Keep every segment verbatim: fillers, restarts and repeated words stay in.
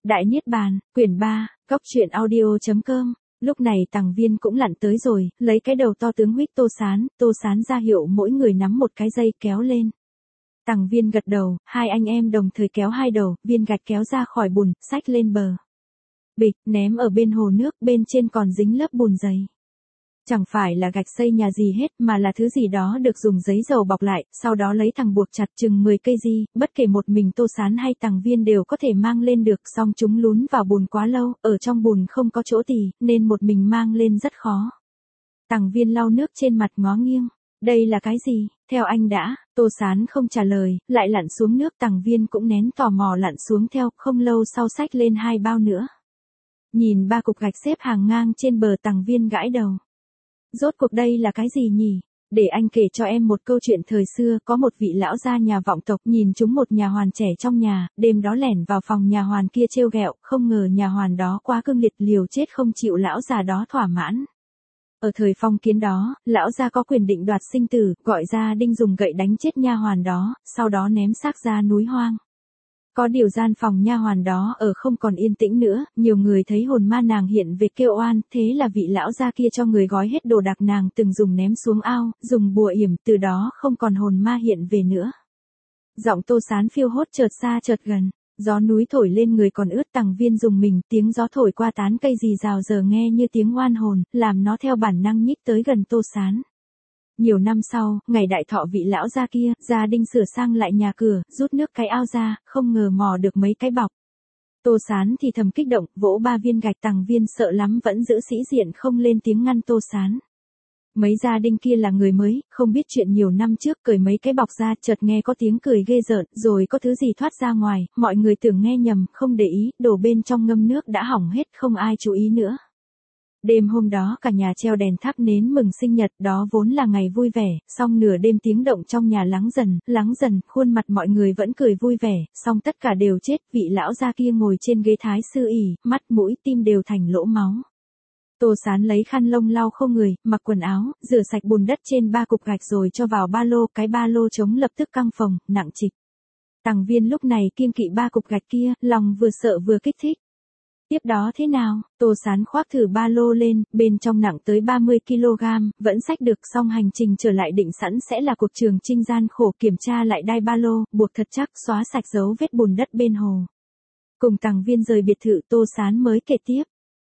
Đại Niết Bàn, quyển ba, Cóc truyện audio chấm com. Lúc này Tằng Viên cũng lặn tới rồi, lấy cái đầu to tướng huýt Tô Sán, Tô Sán ra hiệu mỗi người nắm một cái dây kéo lên. Tằng Viên gật đầu, hai anh em đồng thời kéo hai đầu, viên gạch kéo ra khỏi bùn, xách lên bờ. Bịch, ném ở bên hồ nước, bên trên còn dính lớp bùn dày. Chẳng phải là gạch xây nhà gì hết mà là thứ gì đó được dùng giấy dầu bọc lại, sau đó lấy thằng buộc chặt chừng mười cây di, bất kể một mình Tô Sán hay Tằng Viên đều có thể mang lên được, song chúng lún vào bùn quá lâu, ở trong bùn không có chỗ tì, nên một mình mang lên rất khó. Tằng Viên lau nước trên mặt ngó nghiêng, đây là cái gì, theo anh đã, Tô Sán không trả lời, lại lặn xuống nước. Tằng Viên cũng nén tò mò lặn xuống theo, không lâu sau xách lên hai bao nữa. Nhìn ba cục gạch xếp hàng ngang trên bờ, Tằng Viên gãi đầu. Rốt cuộc đây là cái gì nhỉ? Để anh kể cho em một câu chuyện thời xưa. Có một vị lão gia nhà vọng tộc nhìn trúng một nhà hoàn trẻ trong nhà, đêm đó lẻn vào phòng nhà hoàn kia trêu ghẹo, không ngờ nhà hoàn đó quá cương liệt, liều chết không chịu lão già đó thỏa mãn. Ở thời phong kiến đó, lão gia có quyền định đoạt sinh tử, gọi gia đinh dùng gậy đánh chết nha hoàn đó, sau đó ném xác ra núi hoang. Có điều gian phòng nha hoàn đó ở không còn yên tĩnh nữa, nhiều người thấy hồn ma nàng hiện về kêu oan, thế là vị lão gia kia cho người gói hết đồ đạc nàng từng dùng ném xuống ao, dùng bùa yểm, từ đó không còn hồn ma hiện về nữa. Giọng Tô Sán phiêu hốt chợt xa chợt gần, gió núi thổi lên người còn ướt. Tằng Viên dùng mình, tiếng gió thổi qua tán cây rì rào giờ nghe như tiếng oan hồn, làm nó theo bản năng nhích tới gần Tô Sán. Nhiều năm sau, ngày đại thọ vị lão gia kia, gia đinh sửa sang lại nhà cửa, rút nước cái ao ra, không ngờ mò được mấy cái bọc. Tô Sán thì thầm kích động, vỗ ba viên gạch. Tằng Viên sợ lắm vẫn giữ sĩ diện không lên tiếng ngăn Tô Sán. Mấy gia đinh kia là người mới, không biết chuyện nhiều năm trước, cởi mấy cái bọc ra, chợt nghe có tiếng cười ghê rợn, rồi có thứ gì thoát ra ngoài, mọi người tưởng nghe nhầm, không để ý, đồ bên trong ngâm nước đã hỏng hết, không ai chú ý nữa. Đêm hôm đó cả nhà treo đèn thắp nến mừng sinh nhật, đó vốn là ngày vui vẻ, song nửa đêm tiếng động trong nhà lắng dần, lắng dần, khuôn mặt mọi người vẫn cười vui vẻ, song tất cả đều chết. Vị lão gia kia ngồi trên ghế thái sư ỉ, mắt mũi tim đều thành lỗ máu. Tô Sán lấy khăn lông lau khô người, mặc quần áo, rửa sạch bùn đất trên ba cục gạch rồi cho vào ba lô, cái ba lô trống lập tức căng phồng, nặng trịch. Tằng Viên lúc này kiêng kỵ ba cục gạch kia, lòng vừa sợ vừa kích thích. Tiếp đó thế nào? Tô Sán khoác thử ba lô lên, bên trong nặng tới ba mươi ki lô gam, vẫn xách được, song hành trình trở lại định sẵn sẽ là cuộc trường chinh gian khổ. Kiểm tra lại đai ba lô, buộc thật chắc, xóa sạch dấu vết bùn đất bên hồ. Cùng Tằng Viên rời biệt thự, Tô Sán mới kể tiếp.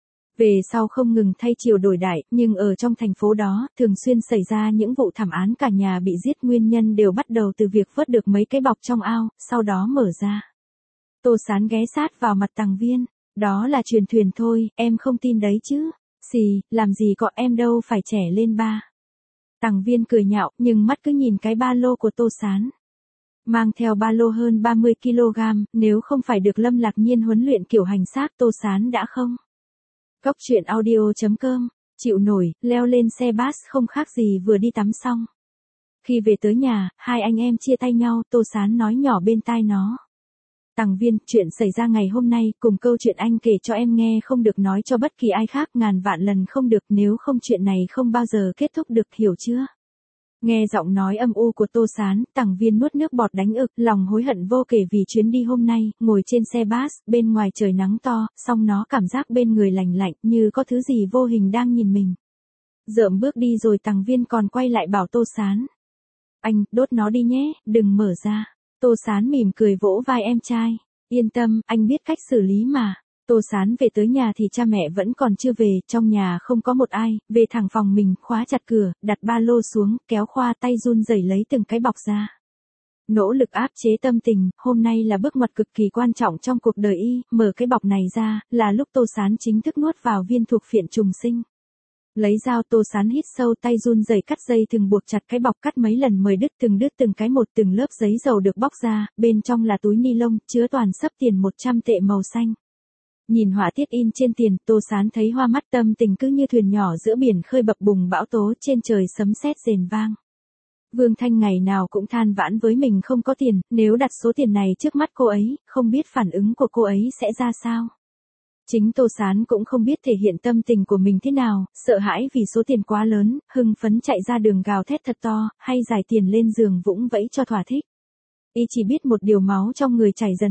Về sau không ngừng thay chiều đổi đại, nhưng ở trong thành phố đó, thường xuyên xảy ra những vụ thảm án cả nhà bị giết, nguyên nhân đều bắt đầu từ việc vớt được mấy cái bọc trong ao, sau đó mở ra. Tô Sán ghé sát vào mặt Tằng Viên. Đó là truyền thuyền thôi, em không tin đấy chứ. Xì, làm gì có, em đâu phải trẻ lên ba. Tằng Viên cười nhạo, nhưng mắt cứ nhìn cái ba lô của Tô Sán. Mang theo ba lô hơn ba mươi ki lô gam, nếu không phải được Lâm Lạc Nhiên huấn luyện kiểu hành xác, Tô Sán đã không. Cóc truyện audio chấm com, chịu nổi, leo lên xe bus không khác gì vừa đi tắm xong. Khi về tới nhà, hai anh em chia tay nhau, Tô Sán nói nhỏ bên tai nó. Tằng Viên, chuyện xảy ra ngày hôm nay, cùng câu chuyện anh kể cho em nghe không được nói cho bất kỳ ai khác, ngàn vạn lần không được, nếu không chuyện này không bao giờ kết thúc được, hiểu chưa? Nghe giọng nói âm u của Tô Sán, Tằng Viên nuốt nước bọt đánh ực, lòng hối hận vô kể vì chuyến đi hôm nay, ngồi trên xe bus, bên ngoài trời nắng to, song nó cảm giác bên người lạnh lạnh, như có thứ gì vô hình đang nhìn mình. Dợm bước đi rồi Tằng Viên còn quay lại bảo Tô Sán. Anh, đốt nó đi nhé, đừng mở ra. Tô Sán mỉm cười vỗ vai em trai. Yên tâm, anh biết cách xử lý mà. Tô Sán về tới nhà thì cha mẹ vẫn còn chưa về, trong nhà không có một ai, về thẳng phòng mình, khóa chặt cửa, đặt ba lô xuống, kéo khoa tay run rẩy lấy từng cái bọc ra. Nỗ lực áp chế tâm tình, hôm nay là bước ngoặt cực kỳ quan trọng trong cuộc đời y, mở cái bọc này ra, là lúc Tô Sán chính thức nuốt vào viên thuộc phiện trùng sinh. Lấy dao, Tô Sán hít sâu, tay run rẩy cắt dây thừng buộc chặt cái bọc, cắt mấy lần mới đứt, từng đứt từng cái một, từng lớp giấy dầu được bóc ra, bên trong là túi ni lông, chứa toàn xấp tiền một trăm tệ màu xanh. Nhìn họa tiết in trên tiền, Tô Sán thấy hoa mắt, tâm tình cứ như thuyền nhỏ giữa biển khơi bập bùng bão tố, trên trời sấm sét rền vang. Vương Thanh ngày nào cũng than vãn với mình không có tiền, nếu đặt số tiền này trước mắt cô ấy, không biết phản ứng của cô ấy sẽ ra sao. Chính Tô Sán cũng không biết thể hiện tâm tình của mình thế nào, sợ hãi vì số tiền quá lớn, hưng phấn chạy ra đường gào thét thật to, hay giải tiền lên giường vũng vẫy cho thỏa thích. Y chỉ biết một điều, máu trong người chảy dần dật.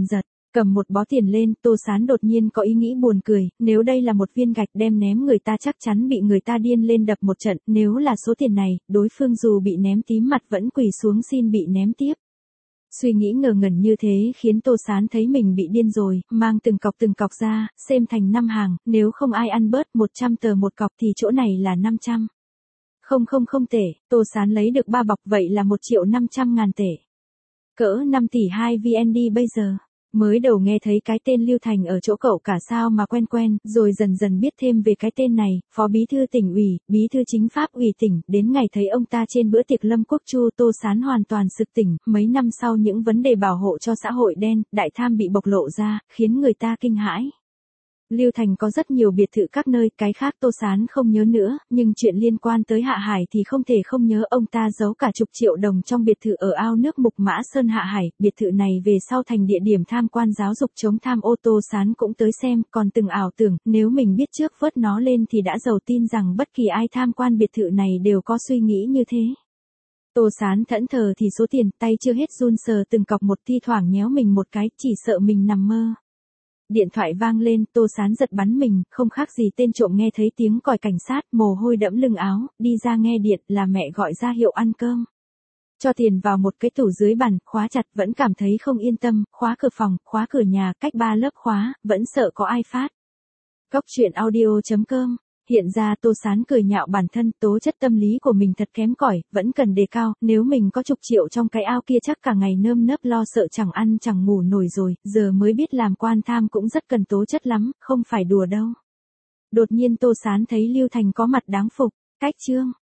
Cầm một bó tiền lên, Tô Sán đột nhiên có ý nghĩ buồn cười, nếu đây là một viên gạch đem ném người ta chắc chắn bị người ta điên lên đập một trận, nếu là số tiền này, đối phương dù bị ném tím mặt vẫn quỳ xuống xin bị ném tiếp. Suy nghĩ ngờ ngẩn như thế khiến Tô Sán thấy mình bị điên rồi, mang từng cọc từng cọc ra, xem thành năm hàng, nếu không ai ăn bớt một trăm tờ một cọc thì chỗ này là năm trăm. Không không không tệ, Tô Sán lấy được ba bọc vậy là một triệu năm trăm ngàn tệ. Cỡ năm tỷ hai vê en đê bây giờ. Mới đầu nghe thấy cái tên Lưu Thành ở chỗ cậu cả sao mà quen quen, rồi dần dần biết thêm về cái tên này, phó bí thư tỉnh ủy, bí thư chính pháp ủy tỉnh, đến ngày thấy ông ta trên bữa tiệc Lâm Quốc Chu, Tô Sán hoàn toàn sực tỉnh, mấy năm sau những vấn đề bảo hộ cho xã hội đen, đại tham bị bộc lộ ra, khiến người ta kinh hãi. Lưu Thành có rất nhiều biệt thự các nơi, cái khác Tô Sán không nhớ nữa, nhưng chuyện liên quan tới Hạ Hải thì không thể không nhớ, ông ta giấu cả chục triệu đồng trong biệt thự ở ao nước Mục Mã Sơn Hạ Hải, biệt thự này về sau thành địa điểm tham quan giáo dục chống tham ô. Tô Sán cũng tới xem, còn từng ảo tưởng, nếu mình biết trước vớt nó lên thì đã giàu, tin rằng bất kỳ ai tham quan biệt thự này đều có suy nghĩ như thế. Tô Sán thẫn thờ thì số tiền, tay chưa hết run sờ từng cọc một, thi thoảng nhéo mình một cái, chỉ sợ mình nằm mơ. Điện thoại vang lên, Tô Sán giật bắn mình, không khác gì tên trộm, nghe thấy tiếng còi cảnh sát, mồ hôi đẫm lưng áo, đi ra nghe điện, là mẹ gọi ra hiệu ăn cơm. Cho tiền vào một cái tủ dưới bàn, khóa chặt, vẫn cảm thấy không yên tâm, khóa cửa phòng, khóa cửa nhà, cách ba lớp khóa, vẫn sợ có ai phát. Góc truyện audio chấm com. Hiện ra Tô Sán cười nhạo bản thân, tố chất tâm lý của mình thật kém cỏi, vẫn cần đề cao, nếu mình có chục triệu trong cái ao kia chắc cả ngày nơm nớp lo sợ chẳng ăn chẳng ngủ nổi rồi, giờ mới biết làm quan tham cũng rất cần tố chất lắm, không phải đùa đâu. Đột nhiên Tô Sán thấy Lưu Thành có mặt đáng phục, cách chương.